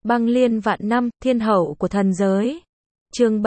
Băng liên vạn năm, thiên hậu của thần giới. Chương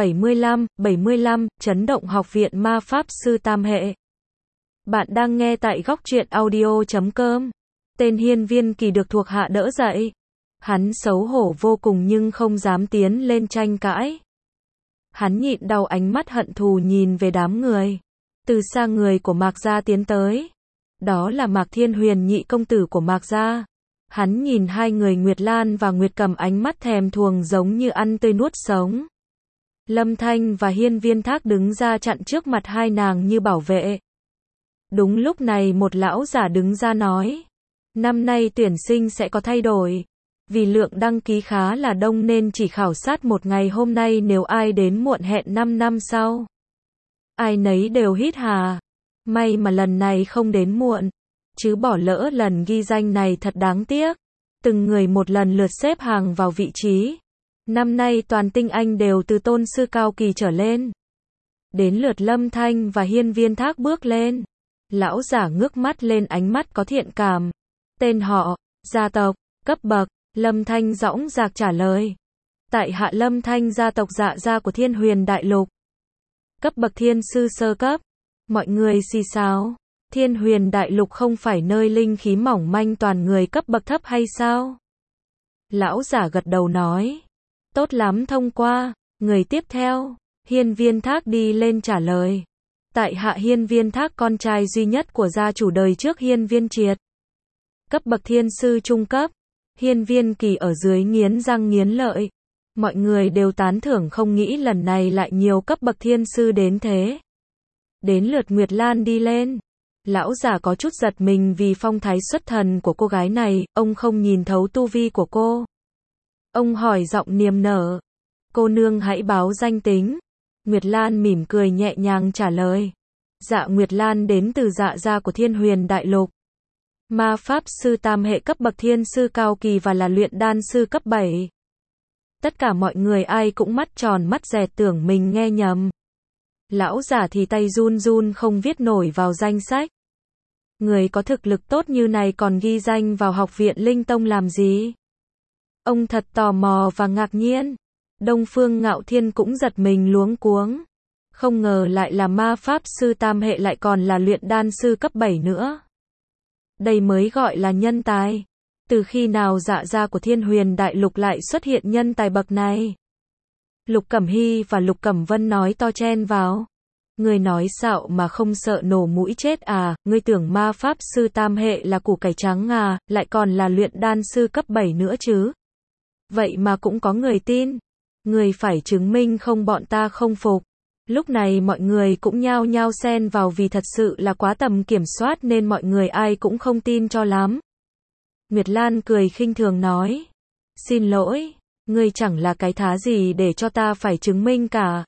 75, chấn động học viện ma pháp sư tam hệ. Bạn đang nghe tại góc truyện audio.com. Tên Hiên Viên Kỳ được thuộc hạ đỡ dậy. Hắn xấu hổ vô cùng nhưng không dám tiến lên tranh cãi. Hắn nhịn đau ánh mắt hận thù nhìn về đám người. Từ xa người của Mạc gia tiến tới. Đó là Mạc Thiên Huyền, nhị công tử của Mạc gia. Hắn nhìn hai người Nguyệt Lan và Nguyệt Cầm ánh mắt thèm thuồng giống như ăn tươi nuốt sống. Lâm Thanh và Hiên Viên Thác đứng ra chặn trước mặt hai nàng như bảo vệ. Đúng lúc này một lão giả đứng ra nói. Năm nay tuyển sinh sẽ có thay đổi. Vì lượng đăng ký khá là đông nên chỉ khảo sát một ngày hôm nay, nếu ai đến muộn hẹn 5 năm sau. Ai nấy đều hít hà. May mà lần này không đến muộn. Chứ bỏ lỡ lần ghi danh này thật đáng tiếc. Từng người một lần lượt xếp hàng vào vị trí. Năm nay toàn tinh anh đều từ tôn sư cao kỳ trở lên. Đến lượt Lâm Thanh và Hiên Viên Thác bước lên. Lão giả ngước mắt lên, ánh mắt có thiện cảm. Tên họ, gia tộc, cấp bậc. Lâm Thanh dõng dạc trả lời. Tại hạ Lâm Thanh, gia tộc Dạ gia của Thiên Huyền Đại Lục. Cấp bậc thiên sư sơ cấp. Mọi người xì xào. Thiên Huyền Đại Lục không phải nơi linh khí mỏng manh toàn người cấp bậc thấp hay sao? Lão giả gật đầu nói. Tốt lắm, thông qua. Người tiếp theo. Hiên Viên Thác đi lên trả lời. Tại hạ Hiên Viên Thác, con trai duy nhất của gia chủ đời trước Hiên Viên Triệt. Cấp bậc thiên sư trung cấp. Hiên Viên Kỳ ở dưới nghiến răng nghiến lợi. Mọi người đều tán thưởng, không nghĩ lần này lại nhiều cấp bậc thiên sư đến thế. Đến lượt Nguyệt Lan đi lên. Lão giả có chút giật mình vì phong thái xuất thần của cô gái này, ông không nhìn thấu tu vi của cô. Ông hỏi giọng niềm nở. Cô nương hãy báo danh tính. Nguyệt Lan mỉm cười nhẹ nhàng trả lời. Dạ Nguyệt Lan đến từ Dạ gia của Thiên Huyền Đại Lục. Ma pháp sư tam hệ cấp bậc thiên sư cao kỳ và là luyện đan sư cấp 7. Tất cả mọi người ai cũng mắt tròn mắt dẹt tưởng mình nghe nhầm. Lão giả thì tay run run không viết nổi vào danh sách. Người có thực lực tốt như này còn ghi danh vào học viện Linh Tông làm gì? Ông thật tò mò và ngạc nhiên. Đông Phương Ngạo Thiên cũng giật mình luống cuống. Không ngờ lại là ma pháp sư tam hệ, lại còn là luyện đan sư cấp 7 nữa. Đây mới gọi là nhân tài. Từ khi nào Dạ gia của Thiên Huyền Đại Lục lại xuất hiện nhân tài bậc này? Lục Cẩm Hy và Lục Cẩm Vân nói to chen vào. Ngươi nói xạo mà không sợ nổ mũi chết à? Ngươi tưởng ma pháp sư tam hệ là củ cải trắng à? Lại còn là luyện đan sư cấp 7 nữa chứ? Vậy mà cũng có người tin. Ngươi phải chứng minh không, bọn ta không phục. Lúc này mọi người cũng nhao nhao xen vào vì thật sự là quá tầm kiểm soát nên mọi người ai cũng không tin cho lắm. Nguyệt Lan cười khinh thường nói. Xin lỗi, ngươi chẳng là cái thá gì để cho ta phải chứng minh cả.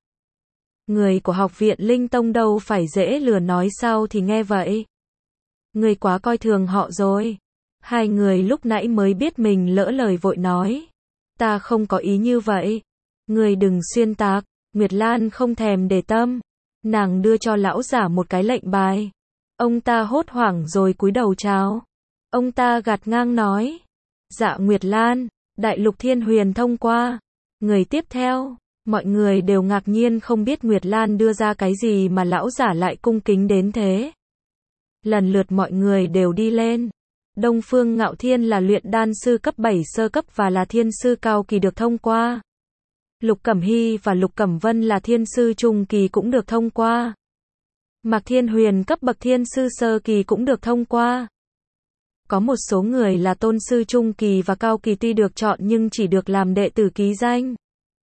Người của học viện Linh Tông đâu phải dễ lừa, nói sao thì nghe vậy. Ngươi quá coi thường họ rồi. Hai người lúc nãy mới biết mình lỡ lời vội nói. Ta không có ý như vậy. Ngươi đừng xuyên tạc. Nguyệt Lan không thèm để tâm. Nàng đưa cho lão giả một cái lệnh bài. Ông ta hốt hoảng rồi cúi đầu chào. Ông ta gạt ngang nói. Dạ Nguyệt Lan, Đại Lục Thiên Huyền thông qua. Người tiếp theo. Mọi người đều ngạc nhiên không biết Nguyệt Lan đưa ra cái gì mà lão giả lại cung kính đến thế. Lần lượt mọi người đều đi lên. Đông Phương Ngạo Thiên là luyện đan sư cấp 7 sơ cấp và là thiên sư cao kỳ được thông qua. Lục Cẩm Hy và Lục Cẩm Vân là thiên sư trung kỳ cũng được thông qua. Mạc Thiên Huyền cấp bậc thiên sư sơ kỳ cũng được thông qua. Có một số người là tôn sư trung kỳ và cao kỳ tuy được chọn nhưng chỉ được làm đệ tử ký danh.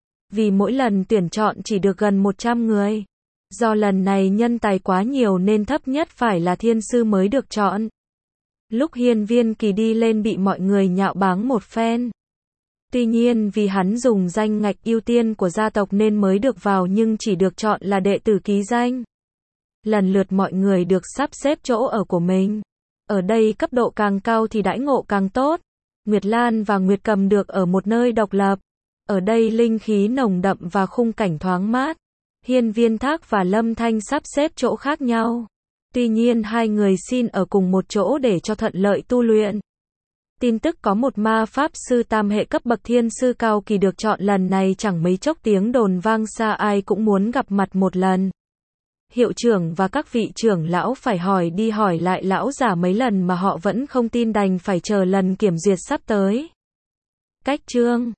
Vì mỗi lần tuyển chọn chỉ được gần 100 người. Do lần này nhân tài quá nhiều nên thấp nhất phải là thiên sư mới được chọn. Lúc Hiên Viên Kỳ đi lên bị mọi người nhạo báng một phen. Tuy nhiên vì hắn dùng danh ngạch ưu tiên của gia tộc nên mới được vào nhưng chỉ được chọn là đệ tử ký danh. Lần lượt mọi người được sắp xếp chỗ ở của mình. Ở đây cấp độ càng cao thì đãi ngộ càng tốt. Nguyệt Lan và Nguyệt Cầm được ở một nơi độc lập. Ở đây linh khí nồng đậm và khung cảnh thoáng mát. Hiên Viên Thác và Lâm Thanh sắp xếp chỗ khác nhau. Tuy nhiên hai người xin ở cùng một chỗ để cho thuận lợi tu luyện. Tin tức có một ma pháp sư tam hệ cấp bậc thiên sư cao kỳ được chọn lần này chẳng mấy chốc tiếng đồn vang xa, ai cũng muốn gặp mặt một lần. Hiệu trưởng và các vị trưởng lão phải hỏi đi hỏi lại lão giả mấy lần mà họ vẫn không tin, đành phải chờ lần kiểm duyệt sắp tới. Cách chương